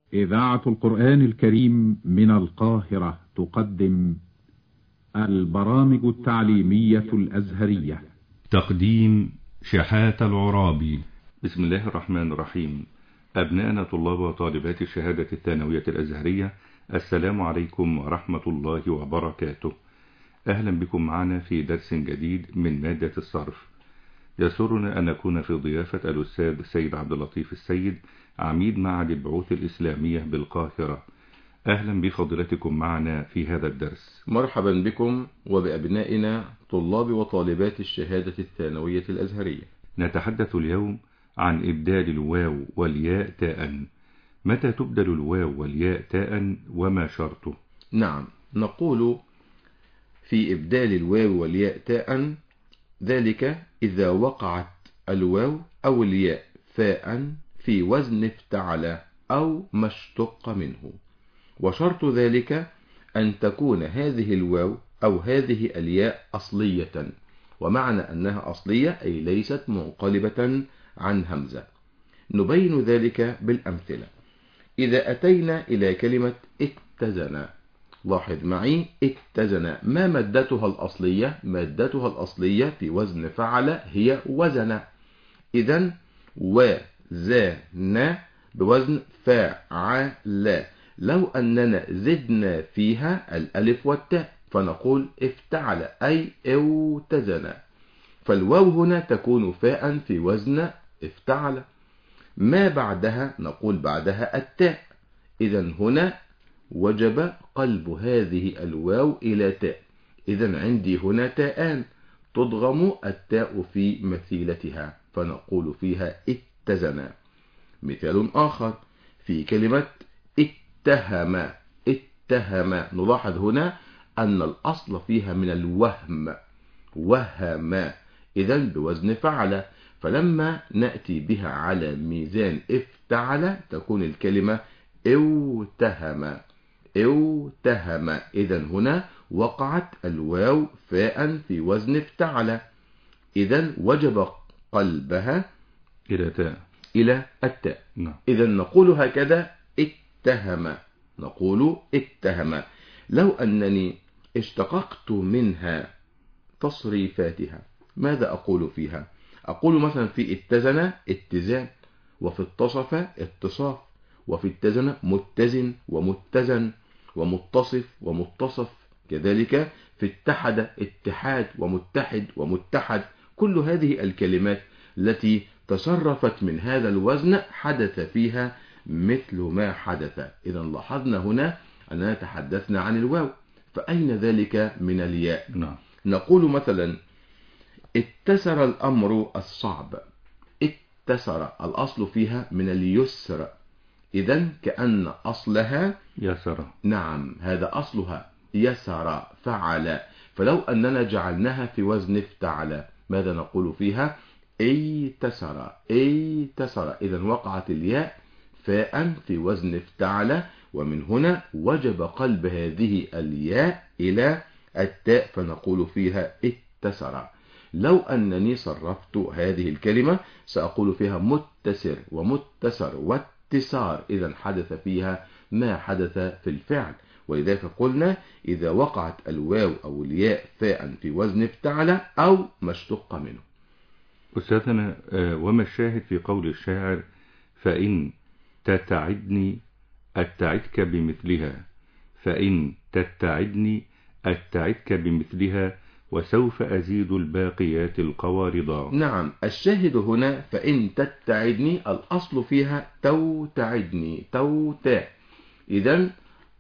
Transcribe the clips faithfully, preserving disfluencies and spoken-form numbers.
إذاعة القرآن الكريم من القاهرة تقدم البرامج التعليمية الأزهرية. تقديم شحات العرابي. بسم الله الرحمن الرحيم. أبناءنا طلاب وطالبات الشهادة الثانوية الأزهرية، السلام عليكم ورحمة الله وبركاته. أهلا بكم معنا في درس جديد من مادة الصرف. يسرنا أن نكون في ضيافة الأستاذ سيد عبد اللطيف السيد، عميد معهد البعوث الإسلامية بالقاهرة. أهلا بفضلتكم معنا في هذا الدرس. مرحبا بكم وبأبنائنا طلاب وطالبات الشهادة الثانوية الأزهرية. نتحدث اليوم عن إبدال الواو والياء تاء. متى تبدل الواو والياء تاء وما شرطه؟ نعم، نقول في إبدال الواو والياء تاء ذلك إذا وقعت الواو أو الياء فاء في وزن افتعل أو ما اشتق منه، وشرط ذلك أن تكون هذه الواو أو هذه الياء أصلية، ومعنى أنها أصلية أي ليست منقلبة عن همزة. نبين ذلك بالأمثلة. إذا أتينا إلى كلمة اتزن، لاحظ معي اتزن، ما مادتها الأصلية؟ مادتها الأصلية في وزن فعل هي وزن. إذن وزن بوزن فاعل. لو أننا زدنا فيها الألف والتاء فنقول افتعل أي اوتزن، فالواو هنا تكون فاء في وزن افتعل. ما بعدها نقول بعدها التاء، إذن هنا وجب قلب هذه الواو إلى تاء. إذن عندي هنا تاءان تضغم التاء في مثيلتها فنقول فيها اتزن. مثال آخر في كلمة اتهم. اتهم نلاحظ هنا أن الأصل فيها من الوهم، وهم، إذن بوزن فعل، فلما نأتي بها على ميزان افتعل تكون الكلمة اوتهم. اوتهم، إذن هنا وقعت الواو فاء في وزن افتعل، إذن وجب قلبها إلى تاء إلى التاء. نعم. إذن نقول هكذا اتهم، نقول اتهم. لو أنني اشتققت منها تصريفاتها ماذا أقول فيها؟ أقول مثلا في اتزن اتزان، وفي اتصف اتصاف، وفي اتزن متزن ومتزن ومتصف ومتصف، كذلك في اتحد اتحاد ومتحد ومتحد. كل هذه الكلمات التي تصرفت من هذا الوزن حدث فيها مثل ما حدث. إذا لاحظنا هنا أننا تحدثنا عن الواو، فأين ذلك من الياء؟ نعم. نقول مثلا اتسر الأمر الصعب. اتسر الأصل فيها من اليسر، إذن كأن أصلها يسر. نعم، هذا أصلها يسر فعل، فلو أننا جعلناها في وزن افتعل ماذا نقول فيها؟ ايتسر. ايتسر، إذن وقعت الياء فاء في وزن افتعل، ومن هنا وجب قلب هذه الياء إلى التاء فنقول فيها اتسر. لو أنني صرفت هذه الكلمة سأقول فيها متسر ومتسر واتسار، إذا حدث فيها ما حدث في الفعل. ولذلك قلنا إذا وقعت الواو أو الياء فاء في وزن افتعل أو ما اشتق منه. أستاذنا، وما الشاهد في قول الشاعر فإن تتعدني أتعدك بمثلها، فإن تتعدني أتعدك بمثلها وسوف أزيد الباقيات القوارضا؟ نعم، الشاهد هنا فإن تتعدني الأصل فيها توتعدني، توتاء، إذن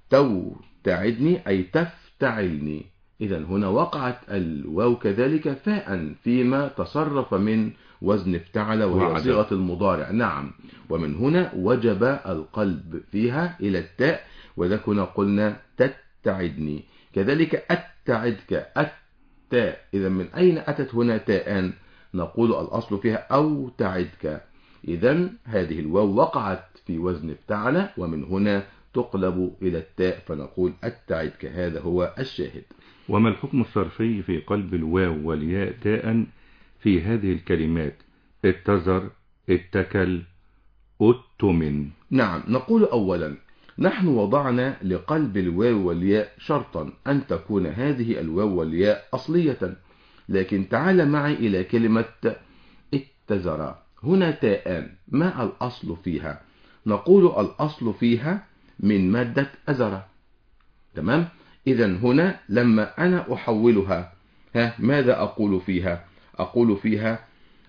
توتعدني أي تفتعلني. إذن هنا وقعت الواو كذلك فاء فيما تصرف من وزن افتعل وهي صيغة المضارع. نعم، ومن هنا وجب القلب فيها إلى التاء، وذا كنا قلنا تتعدني. كذلك أتعدك، التاء، إذا من أين أتت هنا تاءان؟ نقول الأصل فيها أو تعدك، إذن هذه الواو وقعت في وزن افتعل ومن هنا تقلب إلى التاء فنقول أتعدك. هذا هو الشاهد. وما الحكم الصرفي في قلب الواو والياء تاء في هذه الكلمات اتزر، اتكل، أتمن؟ نعم. نقول أولا نحن وضعنا لقلب الواو والياء شرطا أن تكون هذه الواو والياء أصلية، لكن تعال معي إلى كلمة اتزر. هنا تاءان، ما الأصل فيها؟ نقول الأصل فيها من مادة أزر. تمام. إذا هنا لما أنا أحولها ها ماذا أقول فيها؟ أقول فيها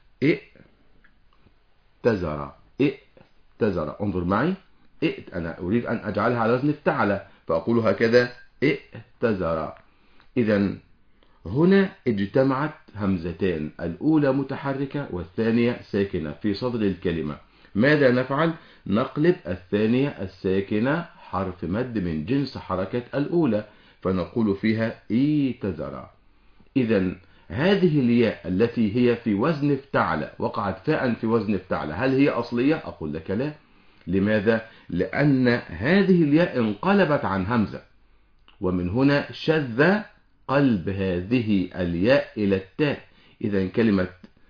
ائتزر. ائتزر. انظر معي، ائت أنا أريد أن أجعلها على وزن افتعل، فأقول هكذا ائتزر. إذا هنا اجتمعت همزتان، الأولى متحركة والثانية ساكنة في صدر الكلمة. ماذا نفعل؟ نقلب الثانية الساكنة حرف مد من جنس حركة الأولى، فنقول فيها ايتزر. إذا هذه الياء التي هي في وزن افتعل وقعت فاء في وزن افتعل، هل هي أصلية؟ أقول لك لا. لماذا؟ لأن هذه الياء انقلبت عن همزة، ومن هنا شذ قلب هذه الياء إلى التاء. إذا كلمة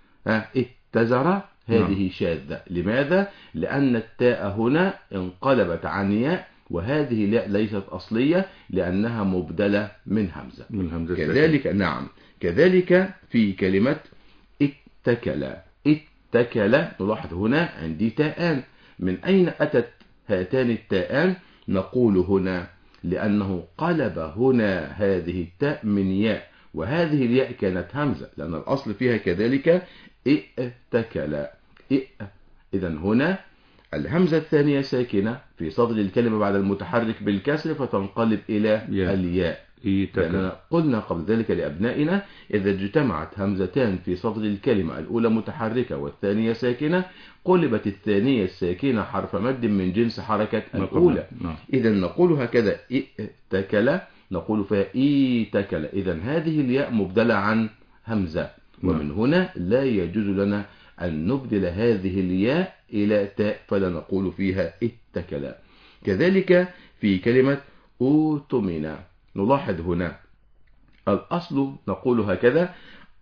اتزر هذه شاذة. لماذا؟ لأن التاء هنا انقلبت عن ياء، وهذه الياء ليست أصلية لأنها مبدلة من همزة. من همزة كذلك ساكن. نعم. كذلك في كلمة اتكل. اتكل نلاحظ هنا عندي تاءان. من أين أتت هاتان التاءان؟ نقول هنا لأنه قلب هنا هذه التاء من ياء، وهذه الياء كانت همزة، لأن الأصل فيها كذلك ائتكل. إذا هنا الهمزة الثانية ساكنة في صدر الكلمة بعد المتحرك بالكسر، فتنقلب إلى يا. الياء. لأننا قلنا قبل ذلك لأبنائنا إذا اجتمعت همزتان في صدر الكلمة، الأولى متحركة والثانية ساكنة، قلبت الثانية الساكنة حرف مد من جنس حركة الأولى. إذا نقول هكذا ائتكل، نقول فيها ايتكل. إذا هذه الياء مبدلة عن همزة، ومن هنا لا يجوز لنا أن نبدل هذه الياء إلى تاء، فلا نقول فيها اتكل. كذلك في كلمة أؤتمن نلاحظ هنا الأصل نقول هكذا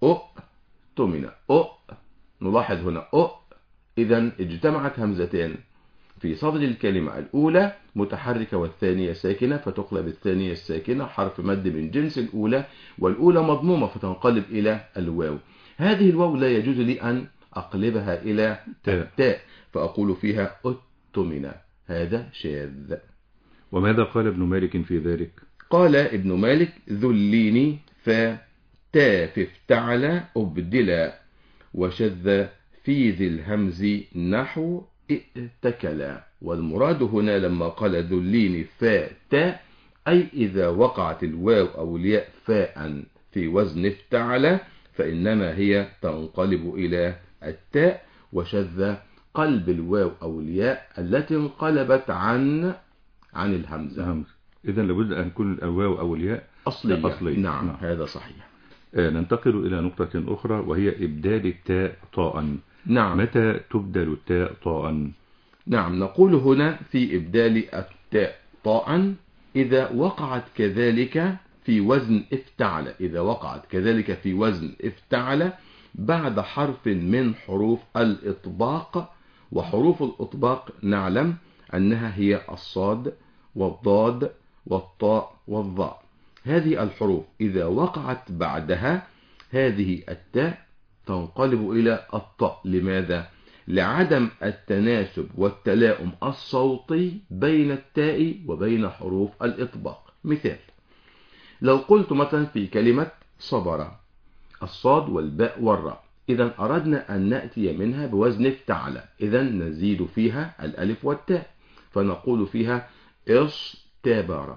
أؤتمن. أؤ نلاحظ هنا أؤ. إذا اجتمعت همزتين في صدر الكلمة، الأولى متحركة والثانية ساكنة، فتقلب الثانية الساكنة حرف مد من جنس الأولى، والأولى مضمومة فتنقلب إلى الواو. هذه الواو لا يجوز لي أن أقلبها إلى تاء، فأقول فيها أؤتمن. هذا شاذ. وماذا قال ابن مالك في ذلك؟ قال ابن مالك ذليني فتا في افتعل أبدلا، وشذ في ذي الهمز نحو ائتكلا. والمراد هنا لما قال ذليني فتا أي إذا وقعت الواو أو الياء فاء في وزن افتعل فإنما هي تنقلب إلى التاء، وشذ قلب الواو أو الياء التي انقلبت عن عن الهمزة. إذا لابد أن تكون الواو أو الياء أصلية. أصلية. نعم. نعم هذا صحيح. آه ننتقل إلى نقطة أخرى وهي إبدال التاء طاء. نعم. متى تبدل التاء طاء؟ نعم نقول هنا في إبدال التاء طاء إذا وقعت كذلك في وزن افتعل. إذا وقعت كذلك في وزن افتعل بعد حرف من حروف الإطباق. وحروف الإطباق نعلم أنها هي الصاد والضاد والطاء والظاء. هذه الحروف إذا وقعت بعدها هذه التاء تنقلب إلى الطاء. لماذا؟ لعدم التناسب والتلاؤم الصوتي بين التاء وبين حروف الإطباق. مثال، لو قلت مثلا في كلمة صبر الصاد والباء والراء، إذا أردنا أن نأتي منها بوزن افتعل، إذا نزيد فيها الألف والتاء فنقول فيها اصطبر.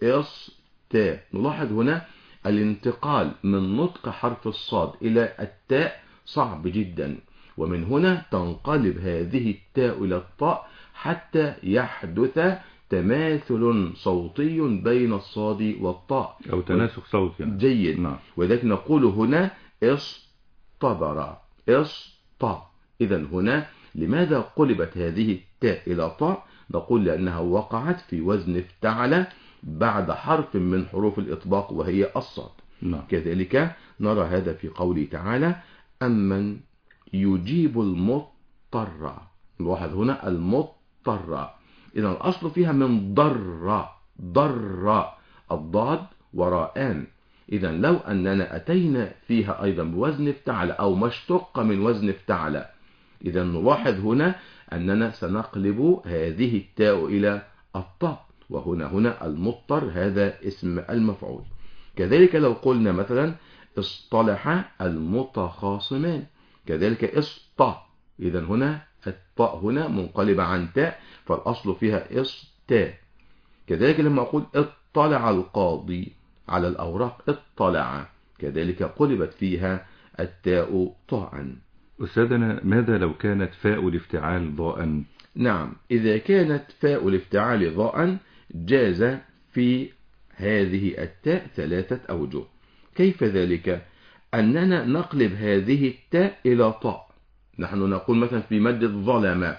اصطا. نلاحظ هنا الانتقال من نطق حرف الصاد إلى التاء صعب جدا، ومن هنا تنقلب هذه التاء إلى الطاء حتى يحدث تماثل صوتي بين الصاد والطاء أو تناسق صوتي. جيد. نعم. وذلك نقول هنا اصطبر. اصطا. إذا هنا لماذا قلبت هذه التاء إلى طاء؟ نقول لأنها وقعت في وزن افتعل بعد حرف من حروف الإطباق وهي الصاد. نعم. كذلك نرى هذا في قوله تعالى أمن يجيب المضطر. نلاحظ هنا المضطر. إذا الأصل فيها من ضر، ضر الضاد وراءان. إذا لو أننا أتينا فيها أيضا بوزن افتعل أو ما اشتق من وزن افتعل، إذا نلاحظ هنا أننا سنقلب هذه التاء إلى الطاء، وهنا هنا المضطر هذا اسم المفعول. كذلك لو قلنا مثلا اصطلح المتخاصمان، كذلك اسطى، إذا هنا الطاء هنا منقلبة عن تاء فالأصل فيها استا. كذلك لما أقول اطلع القاضي على الأوراق، اطلع، كذلك قلبت فيها التاء طاء. أستاذنا ماذا لو كانت فاء الافتعال ضاء؟ نعم، إذا كانت فاء الافتعال ضاء جاز في هذه التاء ثلاثة أوجه. كيف ذلك؟ أننا نقلب هذه التاء إلى طاء. نحن نقول مثلا في مد ظلم،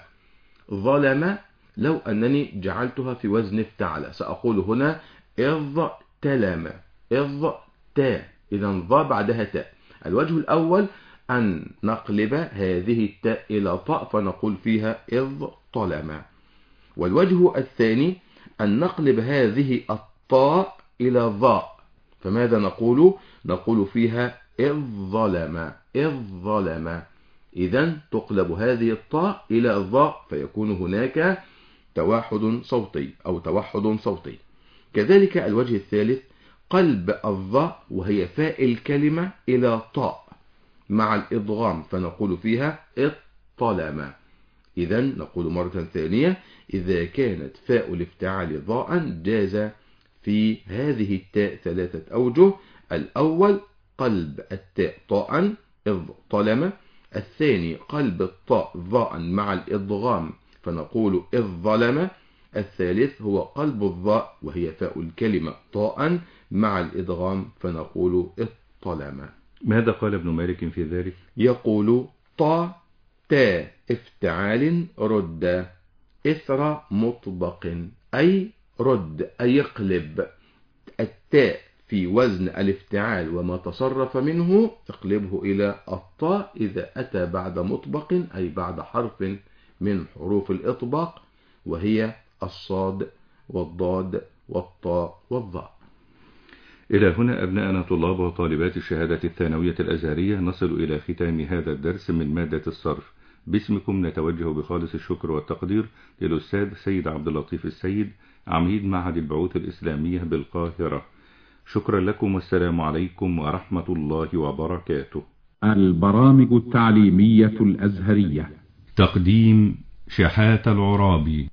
ظلم لو أنني جعلتها في وزن افتعل سأقول هنا إذ تلم، إذ تاء، إذا ظا بعدها تاء. الوجه الأول أن نقلب هذه التاء إلى طاء فنقول فيها إذ طلم. والوجه الثاني أن نقلب هذه الطاء إلى ظاء، فماذا نقول؟ نقول فيها إذ ظلم، إذ ظلم. إذن تقلب هذه الطاء إلى الظاء فيكون هناك توحد صوتي أو توحد صوتي. كذلك الوجه الثالث قلب الظاء وهي فاء الكلمة إلى طاء مع الإضغام فنقول فيها اطلم. إذن نقول مرة ثانية إذا كانت فاء الافتعال ضاء جاز في هذه التاء ثلاثة أوجه. الأول قلب التاء طاء إذ طلم، الثاني قلب الطاء ضاء مع الإضغام فنقول إذ ظلم، الثالث هو قلب الضاء وهي فاء الكلمة طاء مع الإضغام فنقول اطلم. ماذا قال ابن مالك في ذلك؟ يقول طا تا افتعال رد إثر مطبق، أي رد أي اقلب التاء في وزن الافتعال وما تصرف منه اقلبه إلى الطاء إذا أتى بعد مطبق أي بعد حرف من حروف الإطباق وهي الصاد والضاد والطاء والظاء. إلى هنا أبناءنا طلاب وطالبات الشهادة الثانوية الأزهرية نصل إلى ختام هذا الدرس من مادة الصرف. باسمكم نتوجه بخالص الشكر والتقدير للأستاذ سيد عبد اللطيف السيد عميد معهد البعوث الإسلامية بالقاهرة. شكرا لكم والسلام عليكم ورحمة الله وبركاته. البرامج التعليمية الأزهرية. تقديم شحات العرابي.